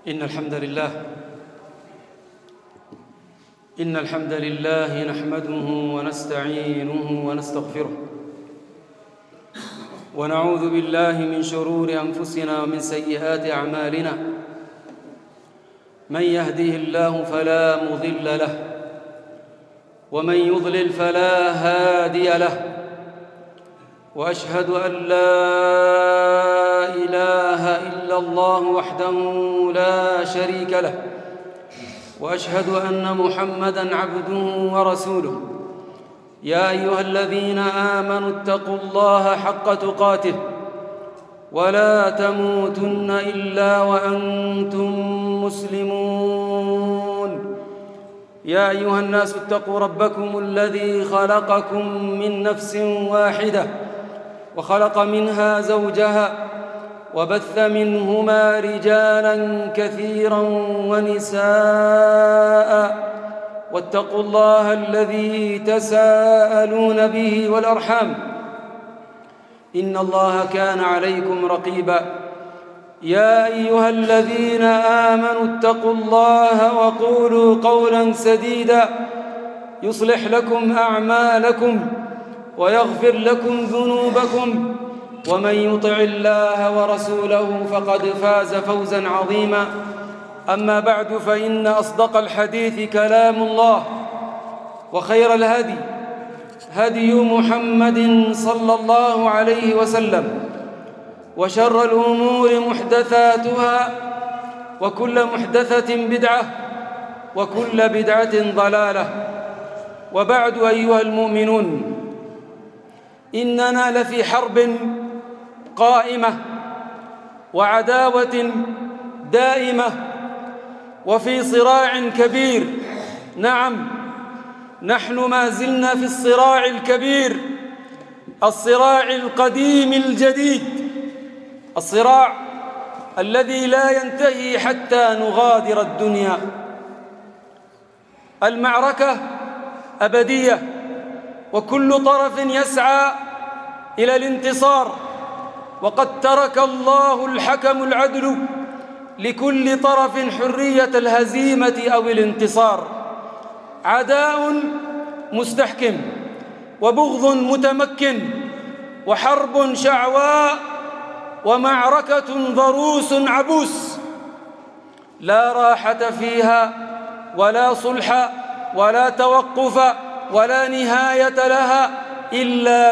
إن الحمد لله نحمده ونستعينه ونستغفره ونعوذ بالله من شرور أنفسنا ومن سيئات أعمالنا. من يهده الله فلا مضل له ومن يضلل فلا هادي له، وأشهد أن لا إله إلا الله وحده لا شريك له، وأشهد أن محمدًا عبده ورسوله. يا أيها الذين آمنوا اتقوا الله حق تقاته ولا تموتن إلا وأنتم مسلمون. يا أيها الناس اتقوا ربكم الذي خلقكم من نفس واحدة وخلق منها زوجها وبث منهما رجالاً كثيراً ونساء، واتقوا الله الذي تساءلون به والأرحام، إن الله كان عليكم رقيباً. يا أيها الذين آمنوا اتقوا الله وقولوا قولاً سديداً يصلح لكم أعمالكم ويغفر لكم ذنوبكم، ومن يطع الله ورسوله فقد فاز فوزاً عظيماً. أما بعد، فإن أصدق الحديث كلام الله، وخير الهدي هدي محمد صلى الله عليه وسلم، وشر الأمور محدثاتها، وكل محدثة بدعة، وكل بدعة ضلالة. وبعد، أيها المؤمنون، إننا لفي حرب قائمة وعداوة دائمة وفي صراع كبير. نعم، نحن ما زلنا في الصراع الكبير، الصراع القديم الجديد، الصراع الذي لا ينتهي حتى نغادر الدنيا. المعركة أبدية، وكل طرف يسعى إلى الانتصار، وقد ترك الله الحكم العدل لكل طرف حرية الهزيمة أو الانتصار. عداء مستحكم، وبغض متمكن، وحرب شعواء، ومعركة ضروس عبوس، لا راحة فيها ولا صلح ولا توقف ولا نهاية لها إلا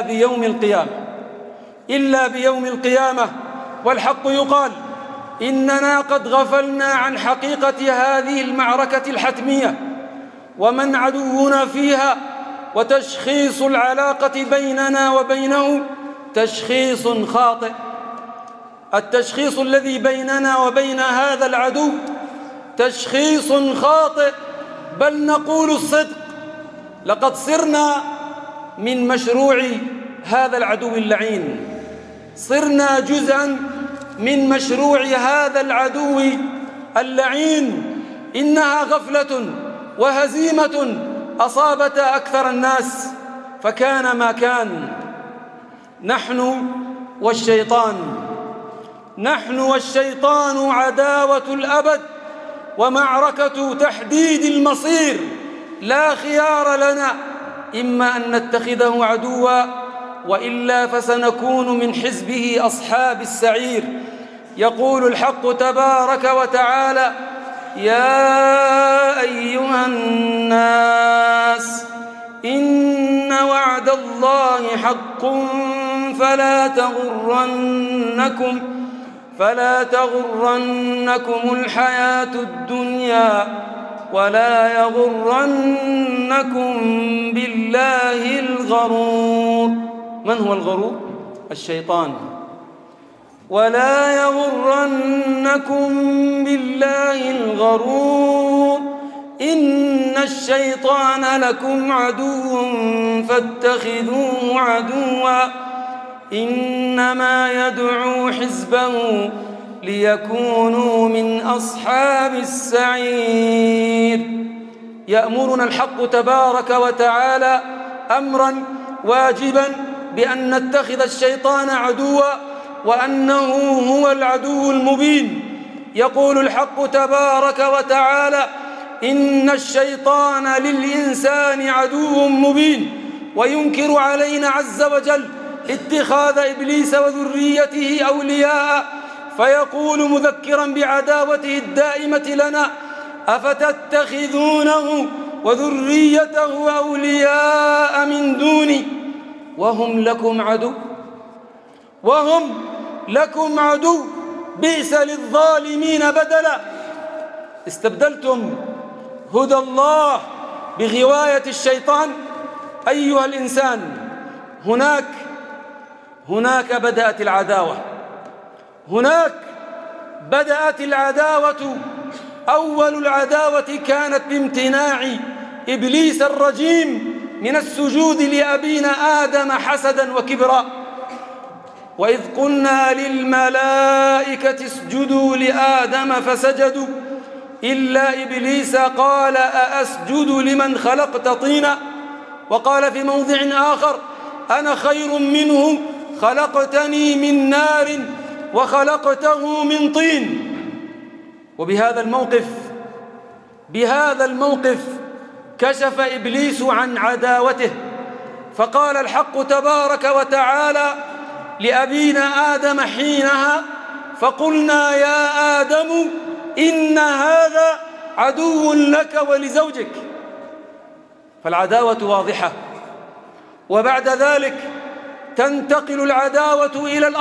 بيوم القيامة. والحق يقال: إننا قد غفلنا عن حقيقة هذه المعركة الحتمية ومن عدونا فيها، وتشخيص العلاقة بيننا وبينه تشخيص خاطئ. التشخيص الذي بيننا وبين هذا العدو تشخيص خاطئ، بل نقول الصدق. لقد صرنا من مشروع هذا العدو اللعين، صرنا جزءاً من مشروع هذا العدو اللعين. إنها غفلة وهزيمة أصابت أكثر الناس، فكان ما كان. نحن والشيطان عداوة الأبد، ومعركة تحديد المصير. لا خيار لنا، إما أن نتخذه عدواً، وإلا فسنكون من حزبه أصحاب السعير. يقول الحق تبارك وتعالى: يا أيها الناس إن وعد الله حق فلا تغرنكم الحياة الدنيا ولا يغرنكم بالله الغرور. من هو الغرور؟ الشيطان. ولا يغرنكم بالله الغرور، إن الشيطان لكم عدو فاتخذوه عدوا، إنما يدعو حزبه ليكونوا من أصحاب السعير. يأمرنا الحق تبارك وتعالى أمراً واجباً بأن نتخذ الشيطان عدواً، وأنه هو العدو المبين يقول الحق تبارك وتعالى: إن الشيطان للإنسان عدو مبين، وينكر علينا عز وجل اتخاذ إبليس وذريته أولياء، فيقول مذكرا بعداوته الدائمة لنا: أفتتخذونه وذريته أولياء من دوني وهم لكم عدو بئس للظالمين بدلا. استبدلتم هدى الله بغواية الشيطان. أيها الإنسان، هناك بدأت العداوة. أول العداوة كانت بامتناع إبليس الرجيم من السجود لأبينا آدم حسدا وكبرا. وإذ قلنا للملائكة اسجدوا لآدم فسجدوا إلا إبليس قال: أأسجد لمن خلقت طينا. وقال في موضع آخر: أنا خير منه خلقتني من نار وخلقته من طين. وبهذا الموقف كشف إبليس عن عداوته، فقال الحق تبارك وتعالى لأبينا آدم حينها: فقلنا يا آدم إن هذا عدو لك ولزوجك. فالعداوة واضحة. وبعد ذلك تنتقل العداوة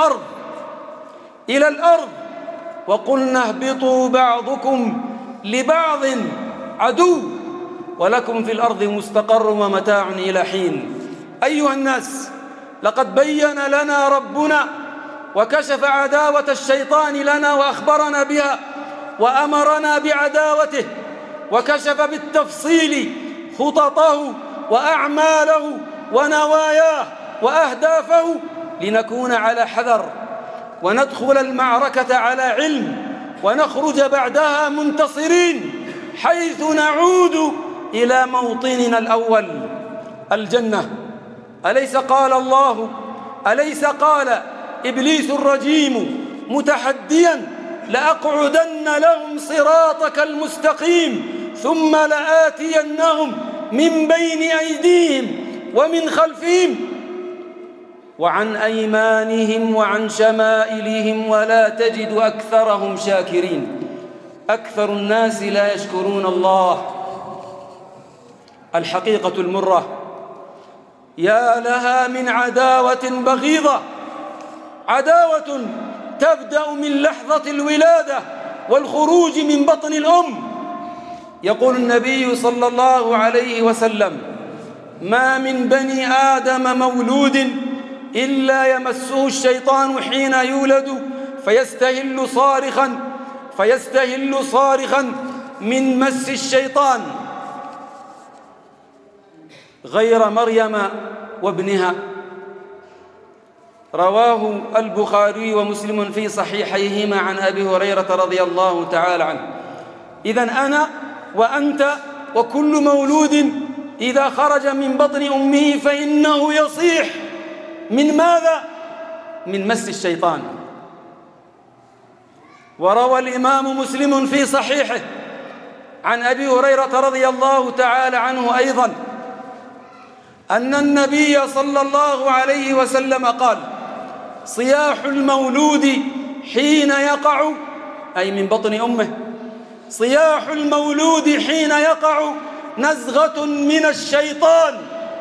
إلى الأرض، وقلنا اهبطوا بعضكم لبعض عدو ولكم في الأرض مستقر ومتاع إلى حين. أيها الناس، لقد بين لنا ربنا وكشف عداوة الشيطان لنا وأخبرنا بها وأمرنا بعداوته، وكشف بالتفصيل خططه وأعماله ونواياه وأهدافه لنكون على حذر وندخل المعركة على علم ونخرج بعدها منتصرين، حيث نعود إلى موطننا الأول الجنة. أليس قال إبليس الرجيم متحديا: لأقعدن لهم صراطك المستقيم ثم لآتينهم من بين أيديهم ومن خلفهم وعن أيمانهم وعن شمائلهم ولا تجد أكثرهم شاكرين. أكثر الناس لا يشكرون الله. الحقيقة المرة، يا لها من عداوة بغيضة، عداوة تبدأ من لحظة الولادة والخروج من بطن الأم. يقول النبي صلى الله عليه وسلم: ما من بني آدم مولود إلا يمسه الشيطان حين يولد فيستهل صارخا من مس الشيطان، غير مريم وابنها. رواه البخاري ومسلم في صحيحيهما عن أبي هريرة رضي الله تعالى عنه. إذن أنا وأنت وكل مولود إذا خرج من بطن أمه فإنه يصيح من ماذا؟ من مس الشيطان. وروى الإمام مسلم في صحيحه عن أبي هريرة رضي الله تعالى عنه أيضا أن النبي صلى الله عليه وسلم قال: صياح المولود حين يقع، أي من بطن أمه، صياح المولود حين يقع نزغة من الشيطان.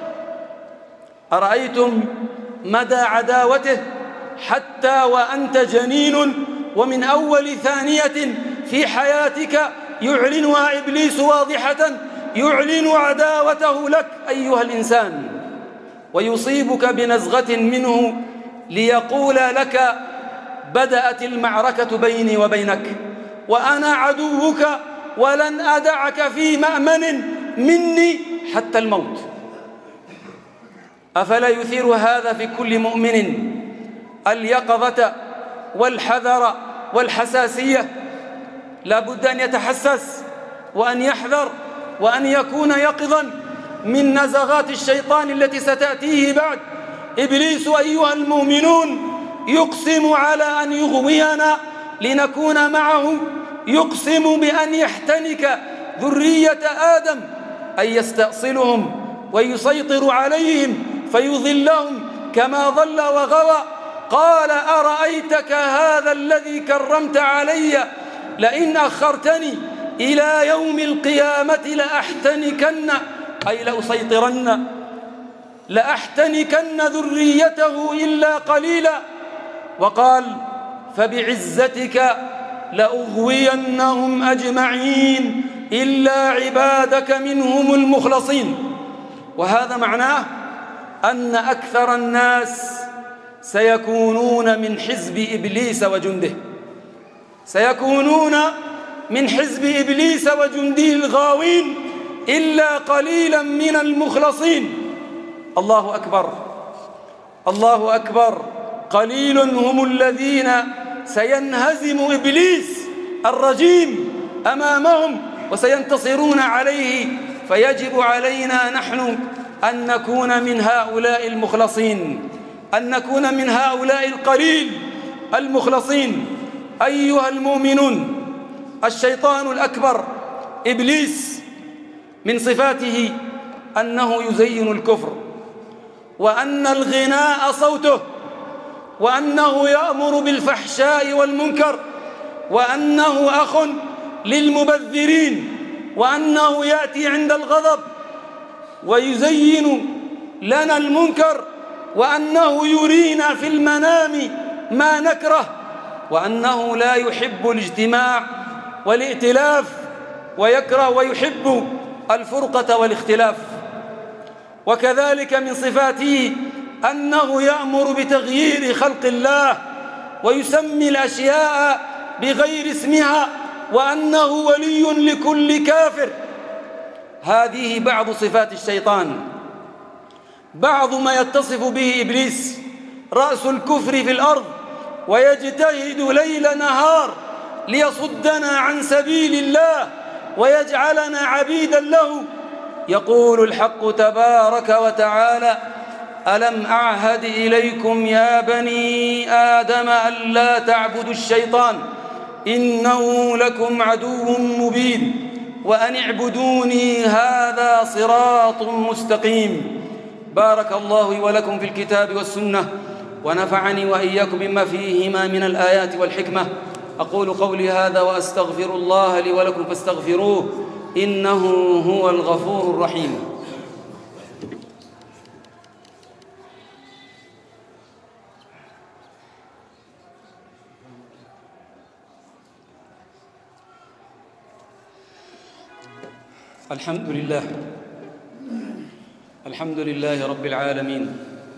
أرأيتم مدى عداوته حتى وأنت جنين، ومن أول ثانية في حياتك يعلنها إبليس واضحة، يعلن عداوته لك أيها الإنسان، ويصيبك بنزغة منه ليقول لك: بدأت المعركة بيني وبينك، وأنا عدوك ولن أدعك في مأمن مني حتى الموت. أفلا يثير هذا في كل مؤمن اليقظة والحذر والحساسية؟ لا بد أن يتحسس وأن يحذر وأن يكون يقظا من نزغات الشيطان التي ستأتيه بعد. إبليس أيها المؤمنون يقسم على أن يغوينا لنكون معه يقسم بأن يحتنك ذرية آدم، أي يستأصلهم ويسيطر عليهم فيضلهم كما ضل وغوى. قال أرأيتك هذا الذي كرمت علي لئن أخرتني إلى يوم القيامة لأحتنكن، أي لأحتنكن ذريته إلا قليلا. وقال فبعزتك لأغوينهم أجمعين إلا عبادك منهم المخلصين. وهذا معناه أن أكثر الناس سيكونون من حزب إبليس وجنده، سيكونون من حزب إبليس وجنده الغاوين إلا قليلا من المخلصين. الله أكبر، الله أكبر. قليل هم الذين سينهزم إبليس الرجيم أمامهم وسينتصرون عليه. فيجب علينا نحن أن نكون من هؤلاء المخلصين، أن نكون من هؤلاء القليل المخلصين. أيها المؤمنون، الشيطان الأكبر إبليس من صفاته أنه يزين الكفر، وأن الغناء صوته، وأنه يأمر بالفحشاء والمنكر، وأنه أخ للمبذرين، وأنه يأتي عند الغضب ويزين لنا المنكر، وأنه يرينا في المنام ما نكره، وأنه لا يحب الاجتماع والائتلاف ويكره ويحب الفرقة والاختلاف. وكذلك من صفاته أنه يأمر بتغيير خلق الله ويسمي الأشياء بغير اسمها، وأنه ولي لكل كافر. هذه بعض صفات الشيطان. بعض ما يتصف به إبليس رأس الكفر في الأرض، ويجتهد ليل نهار ليصدنا عن سبيل الله ويجعلنا عبيدا له. يقول الحق تبارك وتعالى: ألم أعهد إليكم يا بني آدم ألا تعبدوا الشيطان إنه لكم عدو مبين وأن اعبدوني هذا صراط مستقيم. بارك الله ولكم في الكتاب والسنة، ونفعني وإياكم بما فيهما من الآيات والحكمة. أقول قولي هذا وأستغفر الله لي ولكم فاستغفروه إنه هو الغفور الرحيم. الحمد لله، الحمد لله رب العالمين،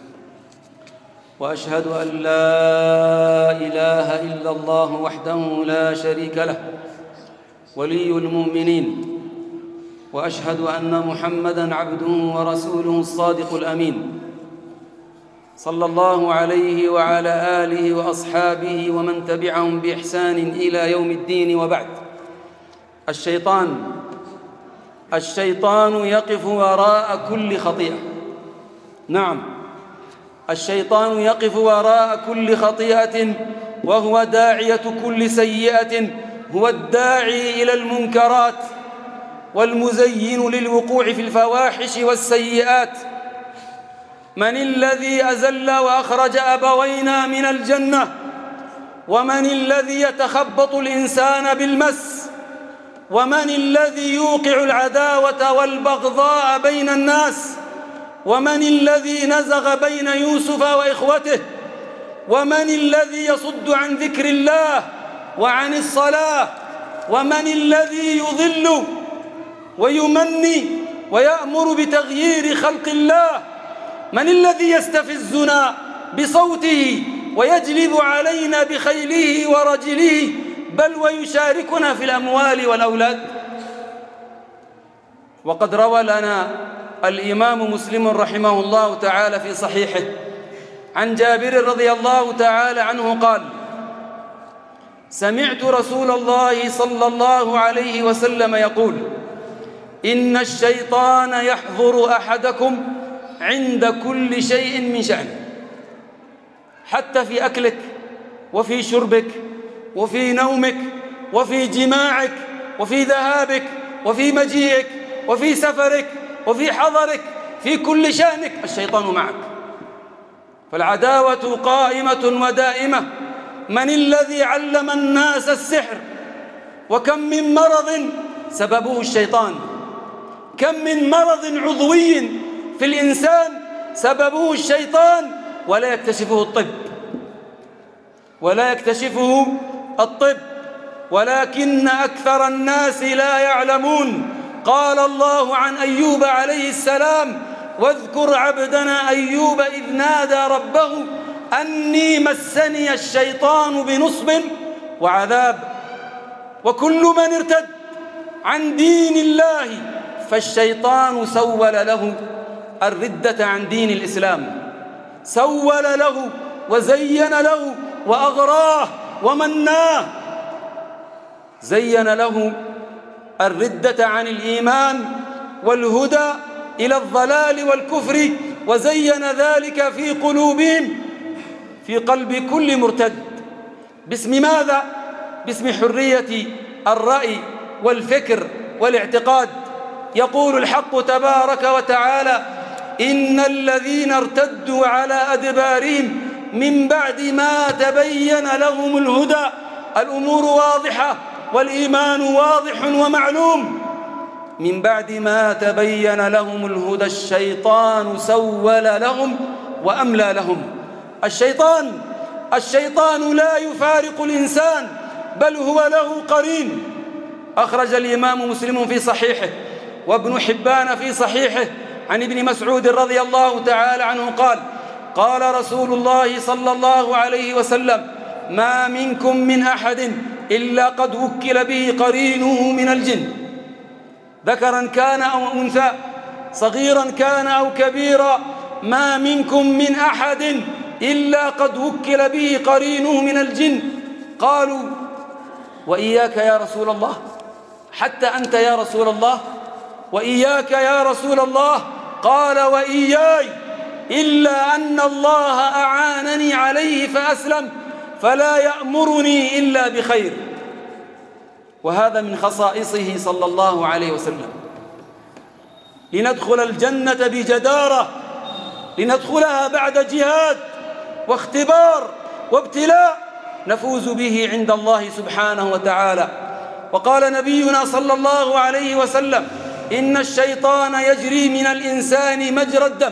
وأشهد أن لا إله إلا الله وحده لا شريك له ولي المؤمنين، وأشهد أن محمدًا عبده ورسوله الصادق الأمين، صلى الله عليه وعلى آله وأصحابه ومن تبعهم بإحسان إلى يوم الدين. وبعد. الشيطان يقف وراء كل خطيئة. نعم، الشيطان يقف وراء كل خطيئة، وهو داعية كل سيئة، هو الداعي إلى المنكرات والمزين للوقوع في الفواحش والسيئات. من الذي أزل وأخرج أبوينا من الجنة؟ ومن الذي يتخبط الإنسان بالمس؟ ومن الذي يوقع العداوة والبغضاء بين الناس؟ ومن الذي نزغ بين يوسف وإخوته؟ ومن الذي يصد عن ذكر الله وعن الصلاة؟ ومن الذي يضل ويمني ويأمر بتغيير خلق الله؟ من الذي يستفزنا بصوته ويجلب علينا بخيله ورجله، بل ويشاركنا في الأموال والأولاد؟ وقد روى لنا الإمام مسلم رحمه الله تعالى في صحيحه عن جابر رضي الله تعالى عنه قال: سمعت رسول الله صلى الله عليه وسلم يقول: إن الشيطان يحضر أحدكم عند كل شيء من شأنه، حتى في أكلك وفي شربك وفي نومك وفي جماعك وفي ذهابك وفي مجيئك وفي سفرك وفي حضرك، في كل شأنك الشيطان معك. فالعداوة قائمة ودائمة. من الذي علم الناس السحر؟ وكم من مرض سببه الشيطان، كم من مرض عضوي في الإنسان سببه الشيطان ولا يكتشفه الطب، ولكن أكثر الناس لا يعلمون. قال الله عن أيوب عليه السلام: واذكر عبدنا أيوب إذ نادى ربه أني مسني الشيطان بنصب وعذاب. وكل من ارتد عن دين الله فالشيطان سول له الردة عن دين الإسلام، سول له وزين له وأغراه ومناه. زين له الردة عن الإيمان والهدى إلى الضلال والكفر، وزين ذلك في قلوبهم، في قلب كل مرتد. باسم ماذا؟ باسم حرية الرأي والفكر والاعتقاد. يقول الحق تبارك وتعالى: إن الذين ارتدوا على أدبارهم من بعد ما تبين لهم الهدى. الأمور واضحة والإيمان واضح ومعلوم. من بعد ما تبين لهم الهدى الشيطان سول لهم وأملى لهم. الشيطان لا يفارق الإنسان، بل هو له قرين. أخرج الإمام مسلم في صحيحه وابن حبان في صحيحه عن ابن مسعود رضي الله تعالى عنه قال: قال رسول الله صلى الله عليه وسلم: ما منكم من أحد إلا قد وكل به قرينه من الجن، ذكرا كان أو أنثى، صغيرا كان أو كبيرا. ما منكم من أحد إلا قد وكل به قرينه من الجن. قالوا: وإياك يا رسول الله؟ حتى أنت يا رسول الله؟ وإياك يا رسول الله؟ قال: وإياي، إلا أن الله أعانني عليه فأسلم، فلا يأمرني إلا بخير. وهذا من خصائصه صلى الله عليه وسلم. لندخل الجنة بجدارة، لندخلها بعد جهاد واختبار وابتلاء نفوز به عند الله سبحانه وتعالى. وقال نبينا صلى الله عليه وسلم: إن الشيطان يجري من الإنسان مجرى الدم،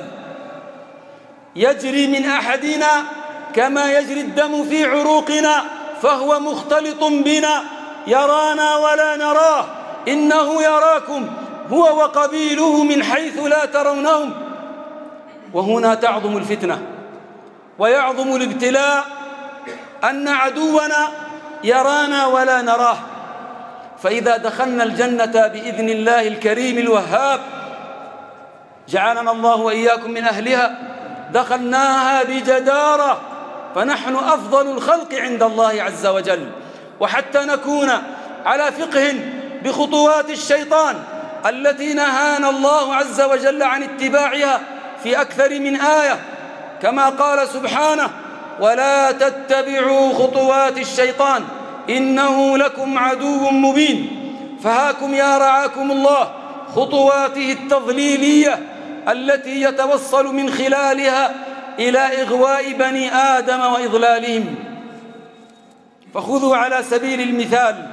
يجري من أحدنا كما يجري الدم في عروقنا، فهو مختلط بنا، يرانا ولا نراه. إنه يراكم هو وقبيله من حيث لا ترونهم. وهنا تعظم الفتنة ويعظم الابتلاء، أن عدونا يرانا ولا نراه. فإذا دخلنا الجنة بإذن الله الكريم الوهاب، جعلنا الله وإياكم من أهلها، دخلناها بجدارة، فنحن أفضل الخلق عند الله عز وجل. وحتى نكون على فقه بخطوات الشيطان التي نهانا الله عز وجل عن اتباعها في أكثر من آية، كما قال سبحانه: ولا تتبعوا خطوات الشيطان إنه لكم عدو مبين. فهاكم يا رعاكم الله خطواته التضليلية التي يتوصل من خلالها إلى إغواء بني آدم وإضلالهم. فخذوا على سبيل المثال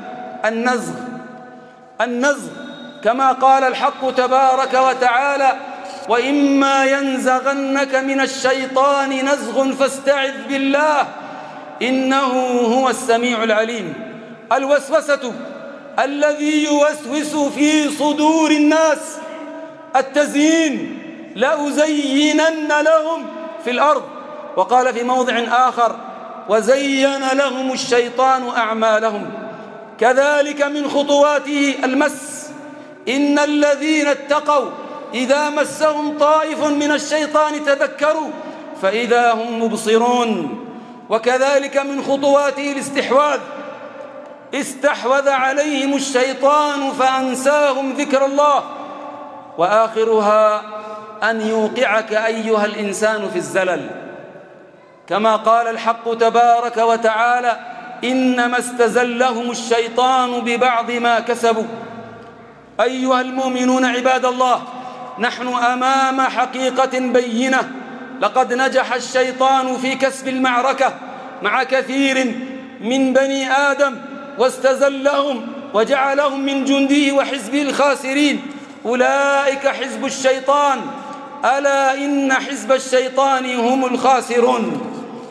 النزغ كما قال الحق تبارك وتعالى: وإما ينزغنك من الشيطان نزغ فاستعذ بالله إنه هو السميع العليم. الوسوسة الذي يوسوس في صدور الناس، التزيين: لأزينن لهم في الأرض. وقال في موضع آخر: وزين لهم الشيطان أعمالهم. كذلك من خطواته المس: إن الذين اتقوا إذا مسهم طائف من الشيطان تذكروا فإذا هم مبصرون. وكذلك من خطواته الاستحواذ: استحوذ عليهم الشيطان فأنساهم ذكر الله. وآخرها أن يوقعك أيها الإنسان في الزلل، كما قال الحق تبارك وتعالى: إنما استزلهم الشيطان ببعض ما كسبوا. أيها المؤمنون عباد الله، نحن أمام حقيقة بينة. لقد نجح الشيطان في كسب المعركة مع كثير من بني آدم واستزلهم وجعلهم من جنده وحزبه الخاسرين. أولئك حزب الشيطان، ألا إن حزب الشيطان هم الخاسرون.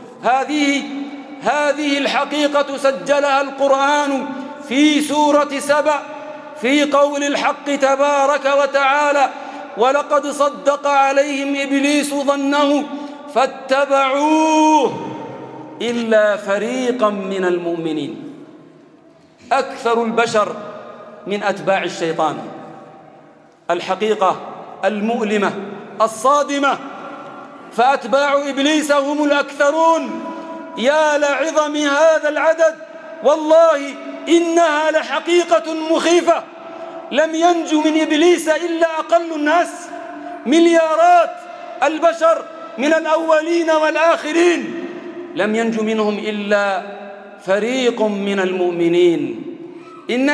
هذه الحقيقة سجلها القرآن في سورة سبأ في قول الحق تبارك وتعالى: ولقد صدق عليهم إبليس ظنه فاتبعوه إلا فريقا من المؤمنين. أكثر البشر من أتباع الشيطان. الحقيقة المؤلمة الصادمة، فأتباع إبليس هم الأكثرون. يا لعظم هذا العدد، والله إنها لحقيقة مخيفة. لم ينجو من إبليس إلا أقل الناس، مليارات البشر من الأولين والآخرين، لم ينجو منهم إلا فريق من المؤمنين. إن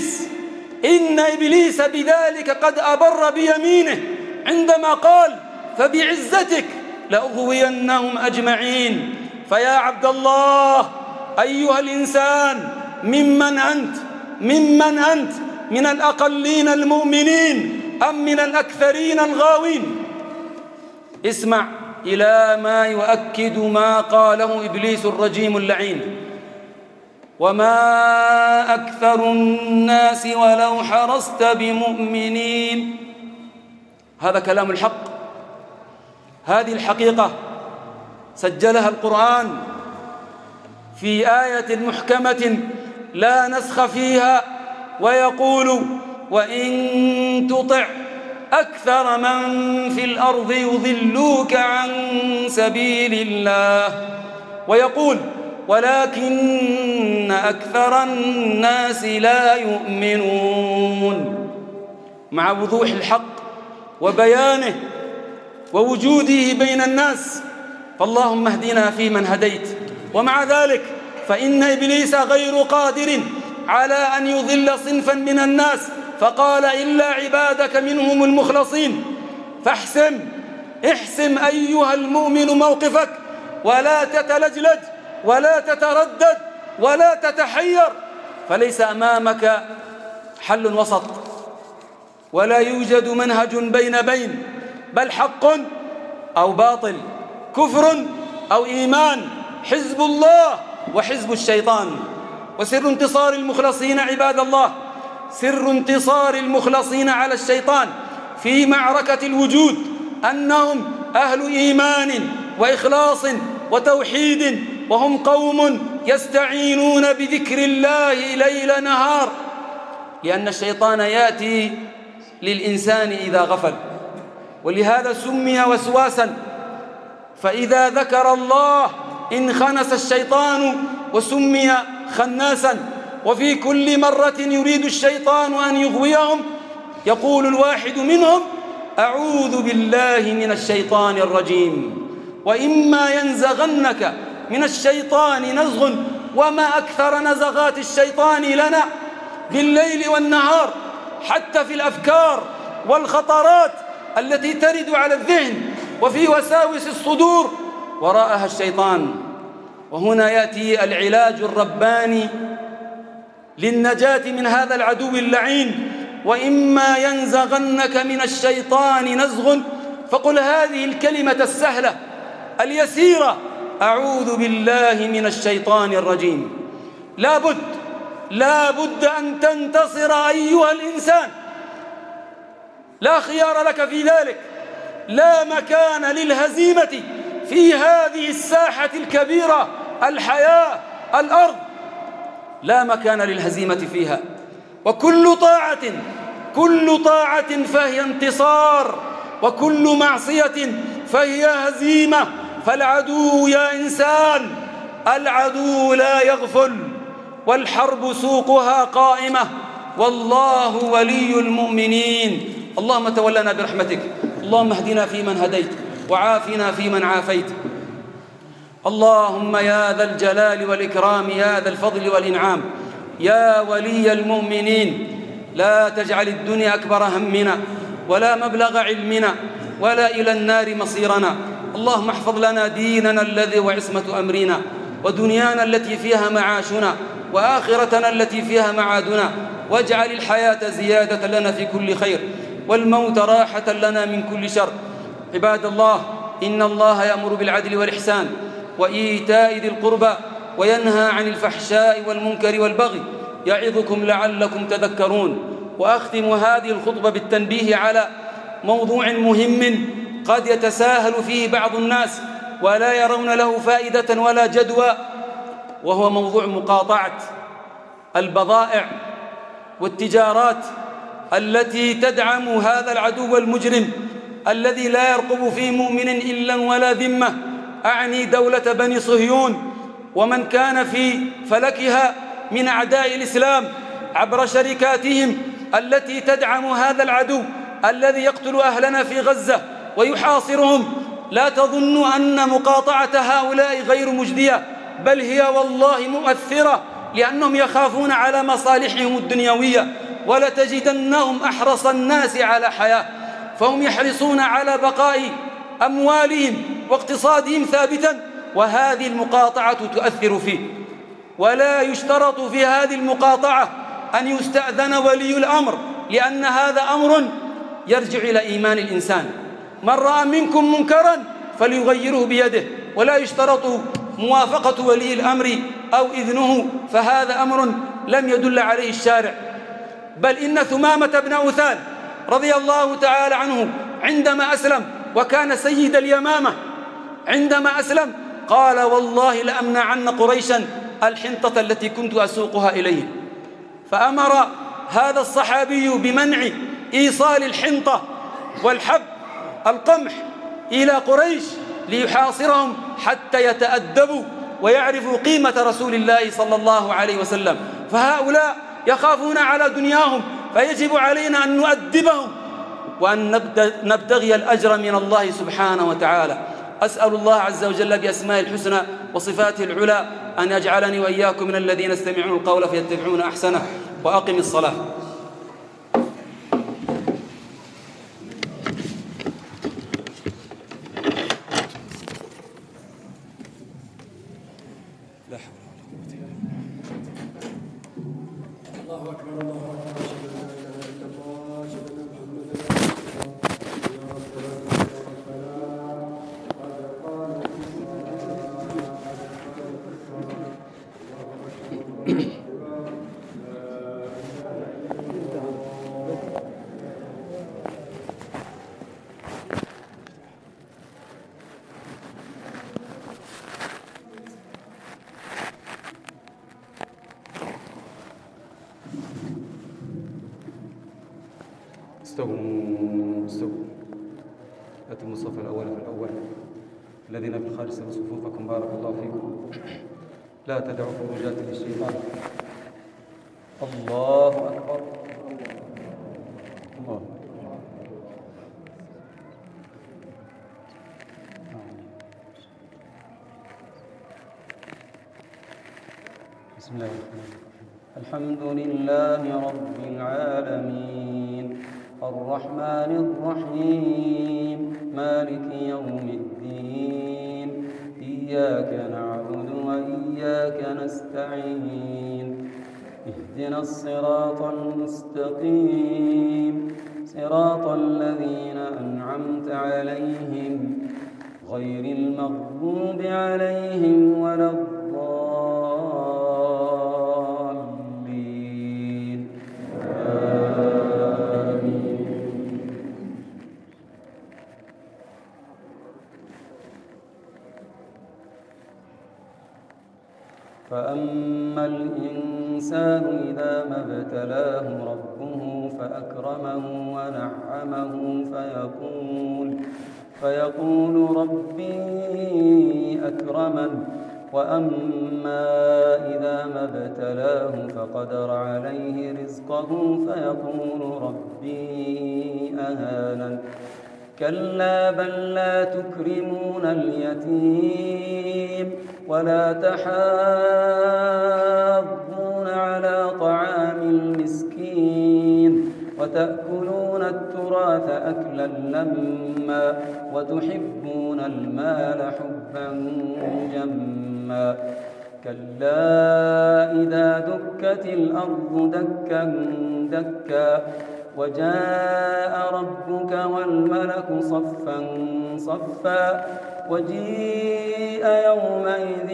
إبليس بذلك قد أبر بيمينه عندما قال: فبعزتك لأغوينهم أجمعين. فيا عبد الله أيها الإنسان، ممن أنت؟ من الأقلين المؤمنين أم من الأكثرين الغاوين؟ اسمع إلى ما يؤكد ما قاله إبليس الرجيم اللعين: وما أكثر الناس ولو حرصت بمؤمنين. هذا كلام الحق، هذه الحقيقة سجلها القرآن في آية محكمة لا نسخ فيها، ويقول: وإن تطع أكثر من في الأرض يضلوك عن سبيل الله. ويقول: ولكن أكثر الناس لا يؤمنون. مع وضوح الحق وبيانه ووجوده بين الناس، فاللهم اهدنا فيمن هديت. ومع ذلك فإن إبليس غير قادر على أن يضل صنفا من الناس، فقال: إلا عبادك منهم المخلصين. احسم أيها المؤمن موقفك، ولا تتلجلج ولا تتردد ولا تتحير، فليس أمامك حل وسط، ولا يوجد منهج بين، بل حق أو باطل، كفر أو إيمان، حزب الله وحزب الشيطان. وسر انتصار المخلصين عباد الله، سر انتصار المخلصين على الشيطان في معركة الوجود أنهم أهل إيمان وإخلاص وتوحيد، وهم قوم يستعينون بذكر الله ليل نهار، لأن الشيطان يأتي للإنسان إذا غفل، ولهذا سمي وسواسا. فإذا ذكر الله انخنس الشيطان وسمي خناسا. وفي كل مرة يريد الشيطان أن يغويهم يقول الواحد منهم: أعوذ بالله من الشيطان الرجيم، وإما ينزغنك من الشيطان نزغ. وما أكثر نزغات الشيطان لنا بالليل والنهار، حتى في الأفكار والخطرات التي ترد على الذهن وفي وساوس الصدور وراءها الشيطان. وهنا يأتي العلاج الرباني للنجاة من هذا العدو اللعين: وإما ينزغنك من الشيطان نزغ فقل هذه الكلمة السهلة اليسيرة: أعوذ بالله من الشيطان الرجيم. لا بد أن تنتصر أيها الإنسان، لا خيار لك في ذلك. لا مكان للهزيمة في هذه الساحة الكبيرة، الحياة، الأرض، لا مكان للهزيمة فيها. وكل طاعة فهي انتصار، وكل معصية فهي هزيمة. فالعدو يا إنسان، العدو لا يغفل، والحرب سوقها قائمة، والله ولي المؤمنين. اللهم تولنا برحمتك، اللهم اهدنا فيمن هديت، وعافنا فيمن عافيت، اللهم يا ذا الجلال والإكرام يا ذا الفضل والإنعام يا ولي المؤمنين، لا تجعل الدنيا أكبر همنا ولا مبلغ علمنا ولا إلى النار مصيرنا. اللهم احفظ لنا ديننا الذي هو عصمة أمرنا، ودنيانا التي فيها معاشنا، وآخرتنا التي فيها معادنا، واجعل الحياة زيادة لنا في كل خير والموت راحة لنا من كل شر. عباد الله، إن الله يأمر بالعدل والإحسان وإيتاء ذي القربى وينهى عن الفحشاء والمنكر والبغي يعظكم لعلكم تذكرون. وأختم هذه الخطبة بالتنبيه على موضوع مهم قد يتساهل فيه بعض الناس ولا يرون له فائدة ولا جدوى، وهو موضوع مقاطعة البضائع والتجارات التي تدعم هذا العدو المجرم الذي لا يرقب في مؤمن إلا ولا ذمة. أعني دولة بني صهيون ومن كان في فلكها من أعداء الإسلام عبر شركاتهم التي تدعم هذا العدو الذي يقتل أهلنا في غزة ويحاصرهم. لا تظنوا أن مقاطعة هؤلاء غير مجدية، بل هي والله مؤثرة، لأنهم يخافون على مصالحهم الدنيوية، ولتجدنهم أحرص الناس على حياة، فهم يحرصون على بقاء أموالهم واقتصادهم ثابتا، وهذه المقاطعة تؤثر فيه. ولا يشترط في هذه المقاطعة أن يستأذن ولي الأمر، لأن هذا أمر يرجع إلى إيمان الإنسان. من رأى منكم منكرا فليغيره بيده، ولا يشترط موافقة ولي الأمر أو إذنه، فهذا أمر لم يدل عليه الشارع. بل إن ثمامة بن أوثال رضي الله تعالى عنه عندما أسلم وكان سيد اليمامة، عندما أسلم قال: والله لأمنعن قريشا الحنطة التي كنت أسوقها إليه. فأمر هذا الصحابي بمنع إيصال الحنطة والحب القمح إلى قريش ليحاصرهم حتى يتأدبوا ويعرفوا قيمة رسول الله صلى الله عليه وسلم. فهؤلاء يخافون على دنياهم، فيجب علينا أن نؤدبهم وأن نبتغي الأجر من الله سبحانه وتعالى. أسأل الله عز وجل بأسماء الحسنى وصفاته العلى أن يجعلني وإياكم من الذين يستمعون القول فيتبعون أحسنه. وأقم الصلاة. لا حول ولا قوة إلا بالله. الله أكبر الله أكبر. استووا أتموا الصف الأول فالأول. الذين في الخارج سووا صفوفكم بارك الله فيكم. لا تدعوا فروجات للشيطان. الله أكبر. الله. بسم الله الرحمن الرحيم. الحمد لله رب العالمين الرحمن الرحيم مالك يوم الدين إياك نعبد وإياك نستعين اهدنا الصراط المستقيم صراط الذين أنعمت عليهم غير المغضوب عليهم ولا الضالين. فأما الإنسان إذا ما ابتلاه ربه فأكرمه ونعمه فيقول ربي أكرمن. وأما إذا ما ابتلاه فقدر عليه رزقه فيقول ربي أهانن. كلا بل لا تكرمون اليتيم ولا تحاضون على طعام المسكين وتأكلون التراث أكلا لما وتحبون المال حبا جما كلا إذا دكت الأرض دكا دكا وجاء ربك والملك صفا صفا وجيء يومئذ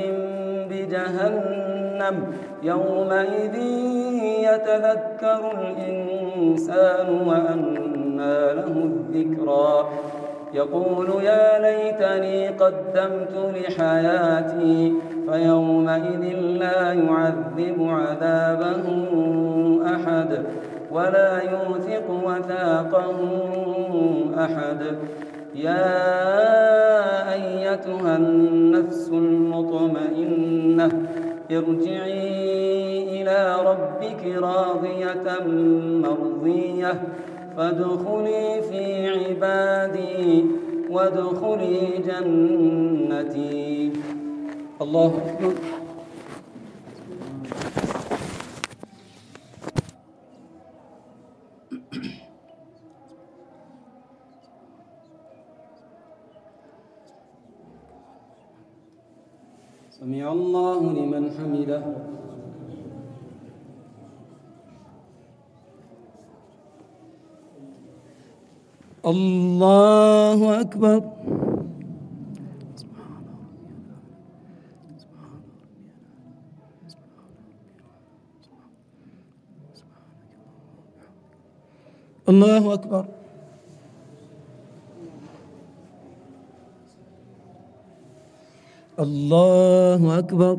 بجهنم يومئذ يتذكر الإنسان وأنى له الذكرى يقول يا ليتني قدمت لحياتي فيومئذ لا يعذب عذابه أحد ولا يوثق وثاقه أحد يا أيتها النفس المطمئنة ارجعي إلى ربك راضية مرضية فادخلي في عبادي وادخلي جنتي. الله أكبر. سمع الله لمن حمده. الله أكبر. الله أكبر. الله أكبر.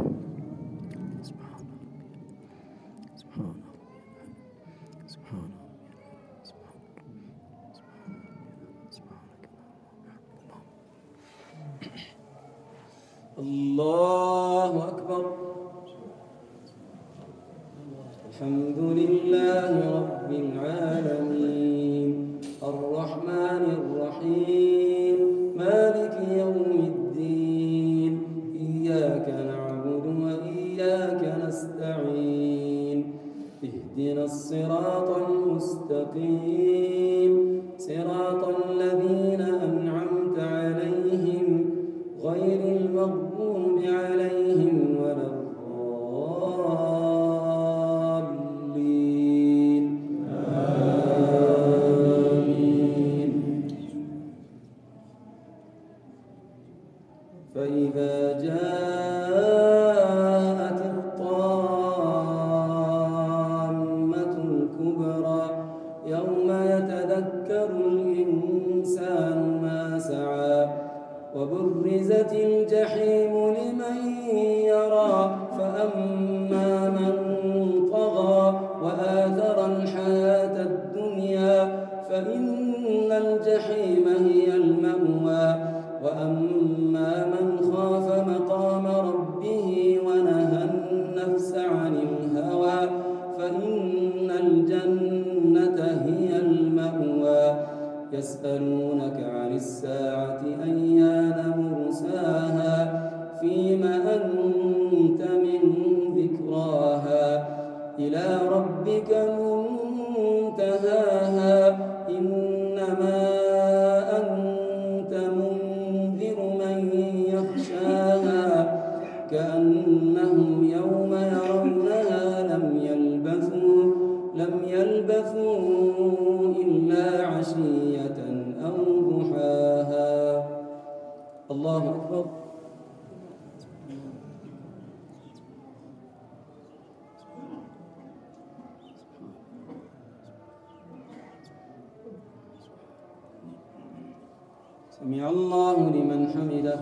الله أكبر. الحمد لله رب العالمين الرحمن الرحيم مالك يوم الدين إياك نعبد وإياك نستعين اهدنا الصراط المستقيم صراط الذين أنعمت عليهم غير المغضوب عليهم ولا الضالين آمين. فإذا جاءت الطامة الكبرى يوم يتذكر الإنسان ما سعى وبرزت الجحيم لمن يرى فأما من طغى وآثر الحياة الدنيا فإن الجحيم هي المأوى وأما من خاف مقام ربه ونهى النفس عن الهوى فإن الجنة هي المأوى. يسألونك عن الساعة أيان مرساها فيما أنت من ذكراها إلى ربك منتهاها إنما أنت منذر من يخشاها كأنهم يوم يرونها لم يلبثوا إلا عشية أو ضحاها. الله أكبر. سمع الله لمن حمده.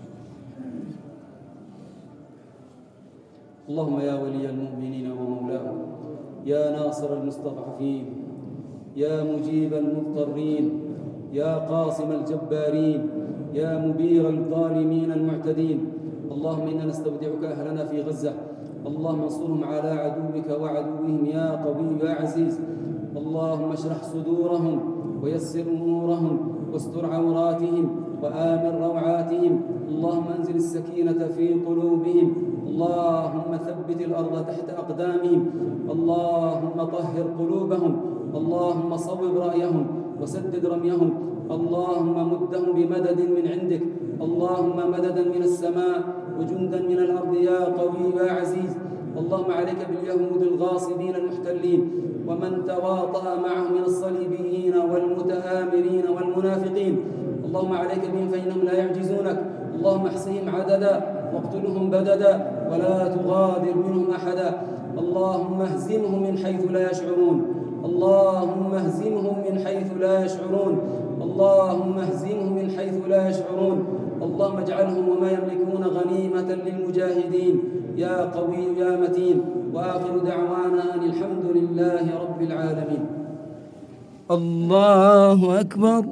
اللهم يا ولي المؤمنين ومولاهم يا ناصر المستضعفين يا مجيب المضطرين يا قاصم الجبارين يا مبير الظالمين المعتدين اللهم إنا نستودعك أهلنا في غزة اللهم انصرهم على عدوك وعدوهم يا قوي يا عزيز. اللهم اشرح صدورهم ويسر أمورهم واستر عوراتهم وآمن روعاتهم. اللهم انزل السكينة في قلوبهم. اللهم ثبت الأرض تحت أقدامهم. اللهم طهر قلوبهم. اللهم صوب رأيهم وسدد رميهم. اللهم مدهم بمدد من عندك. اللهم مددا من السماء وجندا من الأرض يا قوي يا عزيز. اللهم عليك باليهود الغاصبين المحتلين ومن تواطأ معهم من الصليبيين والمتآمرين والمنافقين. اللهم عليك بهم فإنهم لا يعجزونك. اللهم احصهم عددا واقتلهم بددا ولا تغادر منهم أحدا. اللهم اهزمهم من حيث لا يشعرون. اللهم اهزمهم من حيث لا يشعرون. اللهم اهزمهم من حيث لا يشعرون. اللهم اجعلهم وما يملكون غنيمة للمجاهدين يا قوي يا متين. وآخر دعوانا أن الحمد لله رب العالمين. الله أكبر.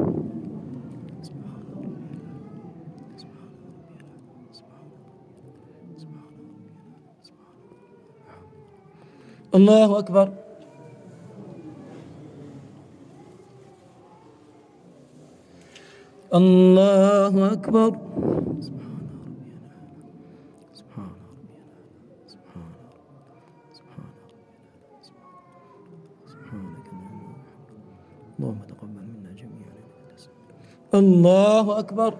الله أكبر. الله أكبر. اللهم تقبل منا جميعا. الله أكبر.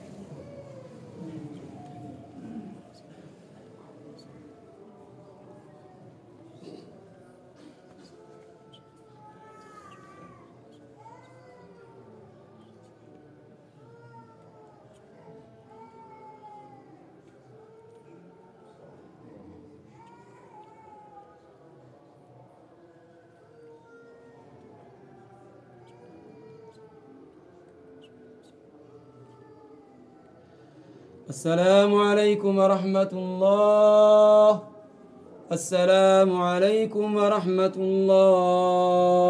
السلام عليكم ورحمة الله. السلام عليكم ورحمة الله.